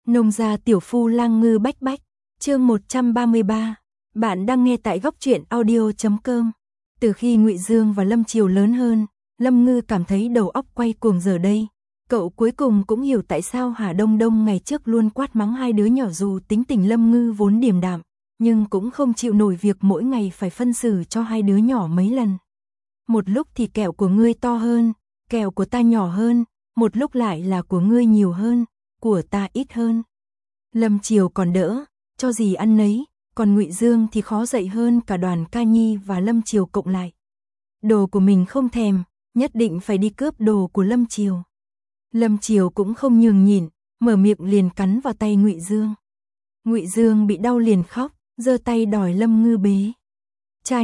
Nông gia tiểu phu lang ngư bách bách, chương 133. Bạn đang nghe tại góc truyện audio.com. Từ khi Ngụy Dương và Lâm Triều lớn hơn, Lâm Ngư cảm thấy đầu óc quay cuồng giờ đây. Cậu cuối cùng cũng hiểu tại sao Hà Đông Đông ngày trước luôn quát mắng hai đứa nhỏ, dù tính tình Lâm Ngư vốn điềm đạm, nhưng cũng không chịu nổi việc mỗi ngày phải phân xử cho hai đứa nhỏ mấy lần. Một lúc thì kẹo của ngươi to hơn, kẹo của ta nhỏ hơn, một lúc lại là của ngươi nhiều hơn, của ta ít hơn. Lâm Triều còn đỡ, cho gì ăn nấy, còn Ngụy Dương thì khó dạy hơn cả Đoàn Ca Nhi và Lâm Triều cộng lại. Đồ của mình không thèm, nhất định phải đi cướp đồ của Lâm Triều. Lâm Triều cũng không nhường nhịn, mở miệng liền cắn vào tay Ngụy Dương. Ngụy Dương bị đau liền khóc, giơ tay đòi Lâm Ngư bế. Cha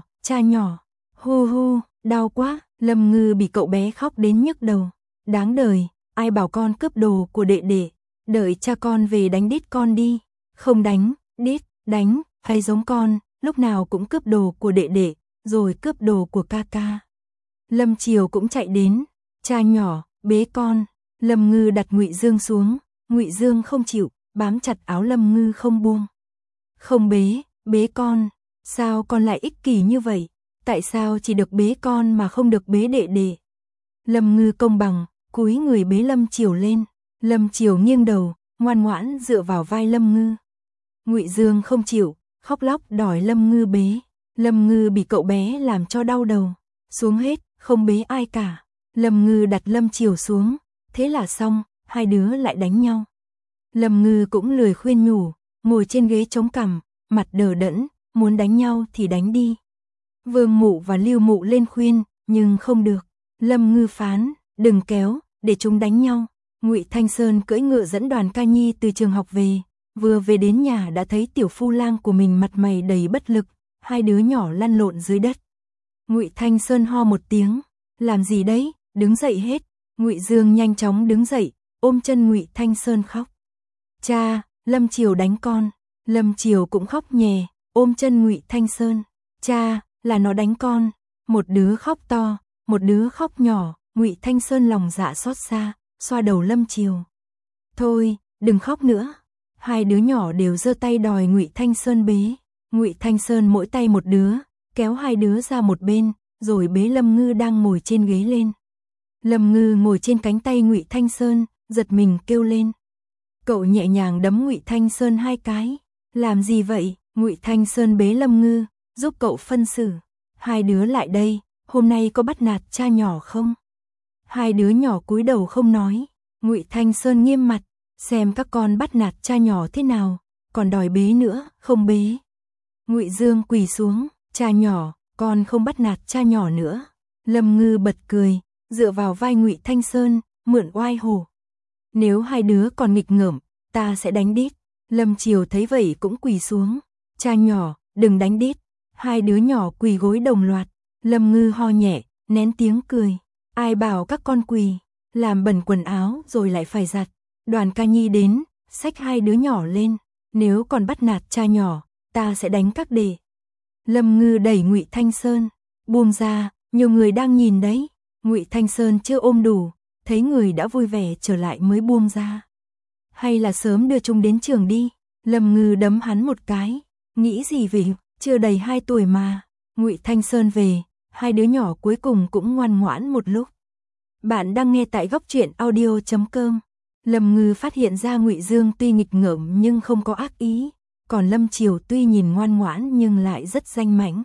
nhỏ, hu hu, đau quá. Lâm Ngư bị cậu bé khóc đến nhức đầu. Đáng đời, ai bảo con cướp đồ của đệ đệ, đợi cha con về đánh đít con đi. Không đánh, đít, đánh, hay giống con, lúc nào cũng cướp đồ của đệ đệ, rồi cướp đồ của ca ca. Lâm Triều cũng chạy đến, cha nhỏ, bế con. Lâm Ngư đặt Ngụy Dương xuống, Ngụy Dương không chịu, bám chặt áo Lâm Ngư không buông. Không bế, bế con, sao con lại ích kỷ như vậy? Tại sao chỉ được bế con mà không được bế đệ đệ? Lâm Ngư công bằng, cúi người bế Lâm Triều lên. Lâm Triều nghiêng đầu, ngoan ngoãn dựa vào vai Lâm Ngư. Ngụy Dương không chịu, khóc lóc đòi Lâm Ngư bế. Lâm Ngư bị cậu bé làm cho đau đầu, xuống hết, không bế ai cả. Lâm Ngư đặt Lâm Triều xuống, thế là xong, hai đứa lại đánh nhau. Lâm Ngư cũng lười khuyên nhủ, ngồi trên ghế chống cằm, mặt đờ đẫn, muốn đánh nhau thì đánh đi. Vương Mụ và Lưu Mụ lên khuyên, nhưng không được. Lâm Ngư phán, đừng kéo, để chúng đánh nhau. Ngụy Thanh Sơn cưỡi ngựa dẫn Đoàn Ca Nhi từ trường học về, vừa về đến nhà đã thấy tiểu phu lang của mình mặt mày đầy bất lực, hai đứa nhỏ lăn lộn dưới đất. Ngụy Thanh Sơn ho một tiếng, làm gì đấy, đứng dậy hết. Ngụy Dương nhanh chóng đứng dậy, ôm chân Ngụy Thanh Sơn khóc. Cha, Lâm Triều đánh con. Lâm Triều cũng khóc nhè, ôm chân Ngụy Thanh Sơn. Cha, là nó đánh con. Một đứa khóc to, một đứa khóc nhỏ. Ngụy Thanh Sơn lòng dạ xót xa, xoa đầu Lâm Triều. Thôi, đừng khóc nữa. Hai đứa nhỏ đều giơ tay đòi Ngụy Thanh Sơn bế. Ngụy Thanh Sơn mỗi tay một đứa, kéo hai đứa ra một bên, rồi bế Lâm Ngư đang ngồi trên ghế lên. Lâm Ngư ngồi trên cánh tay Ngụy Thanh Sơn, giật mình kêu lên. Cậu nhẹ nhàng đấm Ngụy Thanh Sơn hai cái. Làm gì vậy? Ngụy Thanh Sơn bế Lâm Ngư, giúp cậu phân xử. Hai đứa lại đây, hôm nay có bắt nạt cha nhỏ không? Hai đứa nhỏ cúi đầu không nói. Ngụy Thanh Sơn nghiêm mặt, xem các con bắt nạt cha nhỏ thế nào, còn đòi bế nữa, không bế. Ngụy Dương quỳ xuống, cha nhỏ, con không bắt nạt cha nhỏ nữa. Lâm Ngư bật cười, dựa vào vai Ngụy Thanh Sơn, mượn oai hổ. Nếu hai đứa còn nghịch ngợm, ta sẽ đánh đít. Lâm Triều thấy vậy cũng quỳ xuống. Cha nhỏ, đừng đánh đít. Hai đứa nhỏ quỳ gối đồng loạt. Lâm Ngư ho nhẹ, nén tiếng cười. Ai bảo các con quỳ, làm bẩn quần áo rồi lại phải giặt. Đoàn Ca Nhi đến, xách hai đứa nhỏ lên. Nếu còn bắt nạt cha nhỏ, ta sẽ đánh các đệ. Lâm Ngư đẩy Ngụy Thanh Sơn, buông ra, nhiều người đang nhìn đấy. Ngụy Thanh Sơn chưa ôm đủ, thấy người đã vui vẻ trở lại mới buông ra. Hay là sớm đưa chúng đến trường đi. Lâm Ngư đấm hắn một cái. Nghĩ gì vậy, chưa đầy 2 tuổi mà. Ngụy Thanh Sơn về, hai đứa nhỏ cuối cùng cũng ngoan ngoãn một lúc. Bạn đang nghe tại góc truyện audio.com. Lâm Ngư phát hiện ra Ngụy Dương tuy nghịch ngợm nhưng không có ác ý, còn Lâm Triều tuy nhìn ngoan ngoãn nhưng lại rất danh mãnh.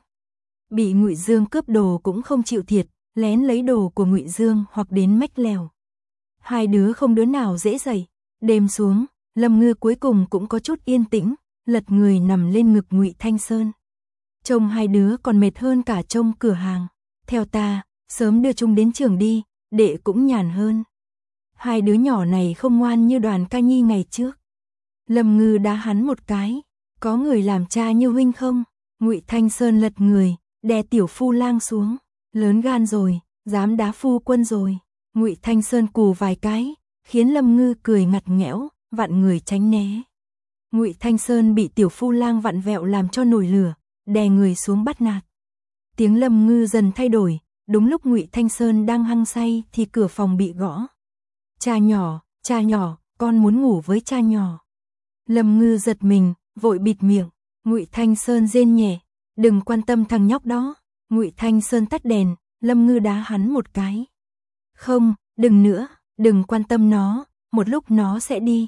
Bị Ngụy Dương cướp đồ cũng không chịu thiệt, lén lấy đồ của Ngụy Dương hoặc đến mách lèo. Hai đứa không đứa nào dễ dậy. Đêm xuống, Lâm Ngư cuối cùng cũng có chút yên tĩnh, lật người nằm lên ngực Ngụy Thanh Sơn. Trông hai đứa còn mệt hơn cả trông cửa hàng. Theo ta, sớm đưa chúng đến trường đi, đệ cũng nhàn hơn. Hai đứa nhỏ này không ngoan như Đoàn Ca Nhi ngày trước. Lâm Ngư đá hắn một cái. Có người làm cha như huynh không? Ngụy Thanh Sơn lật người, đè tiểu phu lang xuống. Lớn gan rồi, dám đá phu quân rồi. Ngụy Thanh Sơn cù vài cái, khiến Lâm Ngư cười ngặt nghẽo, vặn người tránh né. Ngụy Thanh Sơn bị tiểu phu lang vặn vẹo làm cho nổi lửa, đè người xuống bắt nạt. Tiếng Lâm Ngư dần thay đổi, đúng lúc Ngụy Thanh Sơn đang hăng say thì cửa phòng bị gõ. Cha nhỏ, con muốn ngủ với cha nhỏ. Lâm Ngư giật mình, vội bịt miệng. Ngụy Thanh Sơn rên nhẹ, đừng quan tâm thằng nhóc đó. Ngụy Thanh Sơn tắt đèn, Lâm Ngư đá hắn một cái. Không, đừng nữa, đừng quan tâm nó, một lúc nó sẽ đi.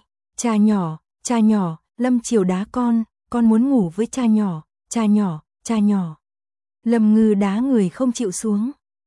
Cha nhỏ, Lâm Chiều đá con muốn ngủ với cha nhỏ, cha nhỏ, cha nhỏ. Lâm Ngư đá người không chịu xuống.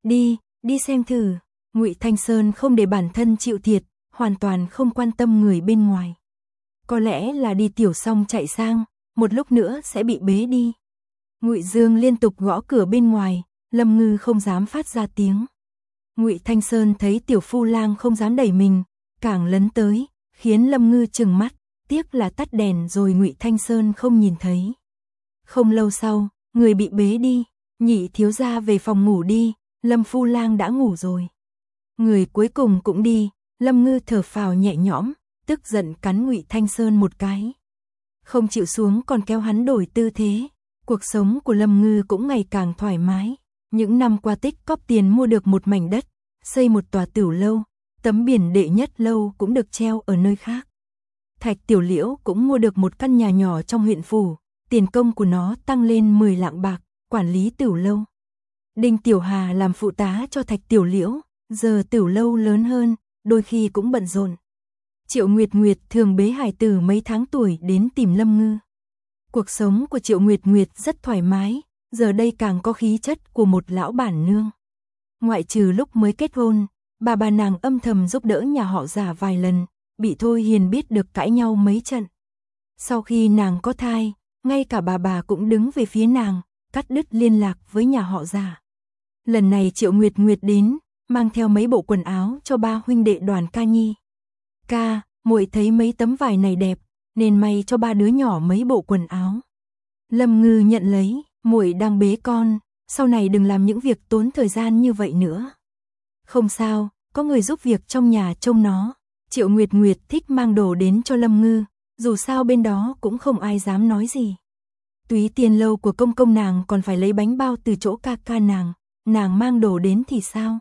Đi xem thử. Ngụy Thanh Sơn không để bản thân chịu thiệt, hoàn toàn không quan tâm người bên ngoài. Có lẽ là đi tiểu xong chạy sang, một lúc nữa sẽ bị bế đi. Ngụy Dương liên tục gõ cửa bên ngoài, Lâm Ngư không dám phát ra tiếng. Ngụy Thanh Sơn thấy tiểu phu lang không dám đẩy mình, càng lấn tới, khiến Lâm Ngư trừng mắt, tiếc là tắt đèn rồi Ngụy Thanh Sơn không nhìn thấy. Không lâu sau, người bị bế đi, Nhị thiếu gia về phòng ngủ đi, Lâm phu lang đã ngủ rồi. Người cuối cùng cũng đi, Lâm Ngư thở phào nhẹ nhõm, tức giận cắn Ngụy Thanh Sơn một cái. Không chịu xuống còn kéo hắn đổi tư thế. Cuộc sống của Lâm Ngư cũng ngày càng thoải mái. Những năm qua tích cóp tiền mua được một mảnh đất, xây một tòa tửu lâu, tấm biển đệ nhất lâu cũng được treo ở nơi khác. Thạch Tiểu Liễu cũng mua được một căn nhà nhỏ trong huyện phủ, tiền công của nó tăng lên 10 lạng bạc, quản lý tửu lâu. Đinh Tiểu Hà làm phụ tá cho Thạch Tiểu Liễu, giờ tửu lâu lớn hơn, đôi khi cũng bận rộn. Triệu Nguyệt Nguyệt thường bế hài tử mấy tháng tuổi đến tìm Lâm Ngư. Cuộc sống của Triệu Nguyệt Nguyệt rất thoải mái, giờ đây càng có khí chất của một lão bản nương. Ngoại trừ lúc mới kết hôn, bà nàng âm thầm giúp đỡ nhà họ Giả vài lần, bị Thôi Hiền biết được cãi nhau mấy trận. Sau khi nàng có thai, ngay cả bà cũng đứng về phía nàng, cắt đứt liên lạc với nhà họ Giả. Lần này Triệu Nguyệt Nguyệt đến, mang theo mấy bộ quần áo cho ba huynh đệ Đoàn Ca Nhi. Ca, muội thấy mấy tấm vải này đẹp, nên may cho ba đứa nhỏ mấy bộ quần áo. Lâm Ngư nhận lấy, muội đang bế con, sau này đừng làm những việc tốn thời gian như vậy nữa. Không sao, có người giúp việc trong nhà trông nó. Triệu Nguyệt Nguyệt thích mang đồ đến cho Lâm Ngư, dù sao bên đó cũng không ai dám nói gì. Túy tiền lâu của công nàng còn phải lấy bánh bao từ chỗ ca nàng mang đồ đến thì sao?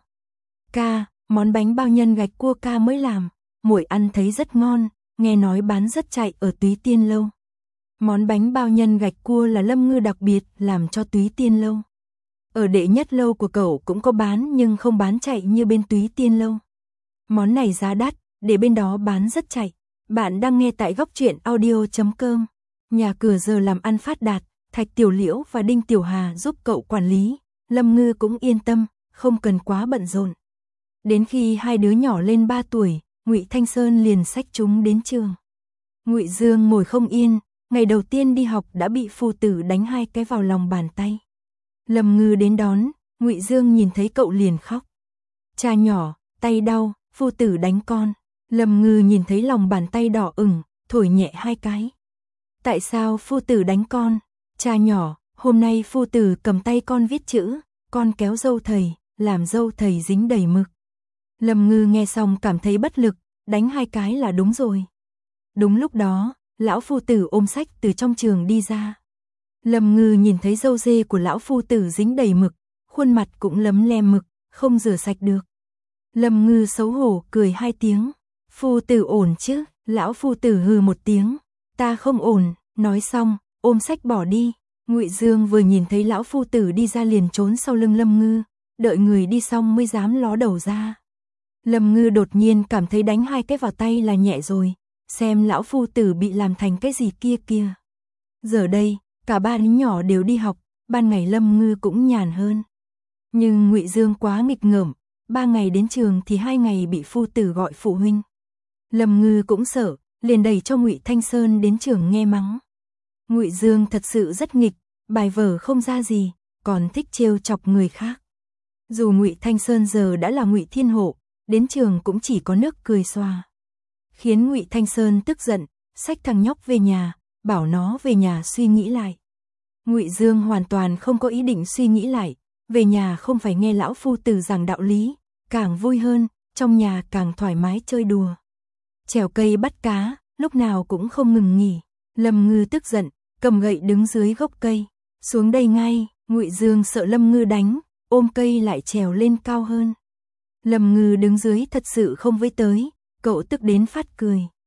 Ca, món bánh bao nhân gạch cua ca mới làm, muội ăn thấy rất ngon, nghe nói bán rất chạy ở Túy Tiên lâu. Món bánh bao nhân gạch cua là Lâm Ngư đặc biệt làm cho Túy Tiên lâu. Ở đệ nhất lâu của cậu cũng có bán nhưng không bán chạy như bên Túy Tiên lâu. Món này giá đắt, để bên đó bán rất chạy. Bạn đang nghe tại góc truyện audio.com. Nhà cửa giờ làm ăn phát đạt, Thạch Tiểu Liễu và Đinh Tiểu Hà giúp cậu quản lý, Lâm Ngư cũng yên tâm, không cần quá bận rộn. Đến khi hai đứa nhỏ lên 3 tuổi, Ngụy Thanh Sơn liền xách chúng đến trường. Ngụy Dương ngồi không yên, ngày đầu tiên đi học đã bị phu tử đánh 2 cái vào lòng bàn tay. Lâm Ngư đến đón, Ngụy Dương nhìn thấy cậu liền khóc. Cha nhỏ, tay đau, phu tử đánh con. Lâm Ngư nhìn thấy lòng bàn tay đỏ ửng, thổi nhẹ 2 cái. Tại sao phu tử đánh con? Cha nhỏ, hôm nay phu tử cầm tay con viết chữ, con kéo dâu thầy, làm dâu thầy dính đầy mực. Lâm Ngư nghe xong cảm thấy bất lực, đánh 2 cái là đúng rồi. Đúng lúc đó, lão phu tử ôm sách từ trong trường đi ra. Lâm Ngư nhìn thấy dâu dê của lão phu tử dính đầy mực, khuôn mặt cũng lấm lem mực, không rửa sạch được. Lâm Ngư xấu hổ cười 2 tiếng. Phu tử ổn chứ? Lão phu tử hừ một tiếng. Ta không ổn, nói xong, ôm sách bỏ đi. Ngụy Dương vừa nhìn thấy lão phu tử đi ra liền trốn sau lưng Lâm Ngư, đợi người đi xong mới dám ló đầu ra. Lâm Ngư đột nhiên cảm thấy đánh 2 cái vào tay là nhẹ rồi, xem lão phu tử bị làm thành cái gì kia. Giờ đây, cả ba đứa nhỏ đều đi học, ban ngày Lâm Ngư cũng nhàn hơn. Nhưng Ngụy Dương quá nghịch ngợm, 3 ngày đến trường thì 2 ngày bị phu tử gọi phụ huynh. Lâm Ngư cũng sợ, liền đẩy cho Ngụy Thanh Sơn đến trường nghe mắng. Ngụy Dương thật sự rất nghịch, bài vở không ra gì, còn thích trêu chọc người khác. Dù Ngụy Thanh Sơn giờ đã là Ngụy Thiên Hộ, đến trường cũng chỉ có nước cười xòa. Khiến Ngụy Thanh Sơn tức giận, xách thằng nhóc về nhà, bảo nó về nhà suy nghĩ lại. Ngụy Dương hoàn toàn không có ý định suy nghĩ lại, về nhà không phải nghe lão phu tử giảng đạo lý, càng vui hơn, trong nhà càng thoải mái chơi đùa. Trèo cây bắt cá, lúc nào cũng không ngừng nghỉ. Lâm Ngư tức giận, cầm gậy đứng dưới gốc cây, xuống đây ngay. Ngụy Dương sợ Lâm Ngư đánh, ôm cây lại trèo lên cao hơn. Lâm Ngư đứng dưới thật sự không với tới, cậu tức đến phát cười.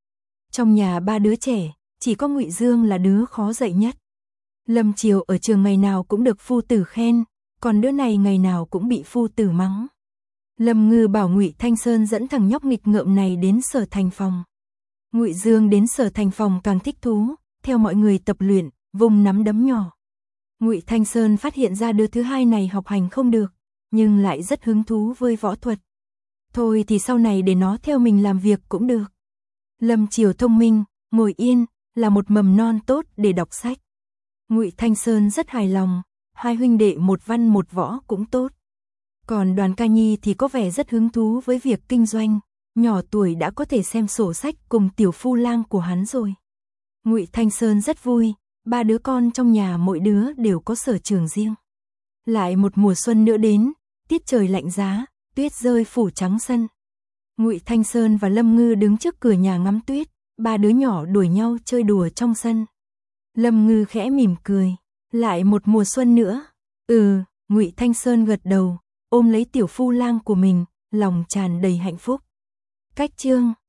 Trong nhà ba đứa trẻ, chỉ có Ngụy Dương là đứa khó dạy nhất. Lâm Chiều ở trường ngày nào cũng được phu tử khen, còn đứa này ngày nào cũng bị phu tử mắng. Lâm Ngư bảo Ngụy Thanh Sơn dẫn thằng nhóc nghịch ngợm này đến Sở Thành Phòng. Ngụy Dương đến Sở Thành Phòng càng thích thú, theo mọi người tập luyện, vùng nắm đấm nhỏ. Ngụy Thanh Sơn phát hiện ra đứa thứ hai này học hành không được, nhưng lại rất hứng thú với võ thuật. Thôi thì sau này để nó theo mình làm việc cũng được. Lâm Chiều thông minh, ngồi yên, là một mầm non tốt để đọc sách. Ngụy Thanh Sơn rất hài lòng, hai huynh đệ một văn một võ cũng tốt. Còn Đoàn Ca Nhi thì có vẻ rất hứng thú với việc kinh doanh, nhỏ tuổi đã có thể xem sổ sách cùng tiểu phu lang của hắn rồi. Ngụy Thanh Sơn rất vui, ba đứa con trong nhà mỗi đứa đều có sở trường riêng. Lại một mùa xuân nữa đến, tiết trời lạnh giá, tuyết rơi phủ trắng sân. Ngụy Thanh Sơn và Lâm Ngư đứng trước cửa nhà ngắm tuyết, ba đứa nhỏ đuổi nhau chơi đùa trong sân. Lâm Ngư khẽ mỉm cười, lại một mùa xuân nữa. Ngụy Thanh Sơn gật đầu, ôm lấy tiểu phu lang của mình, lòng tràn đầy hạnh phúc. Cách chương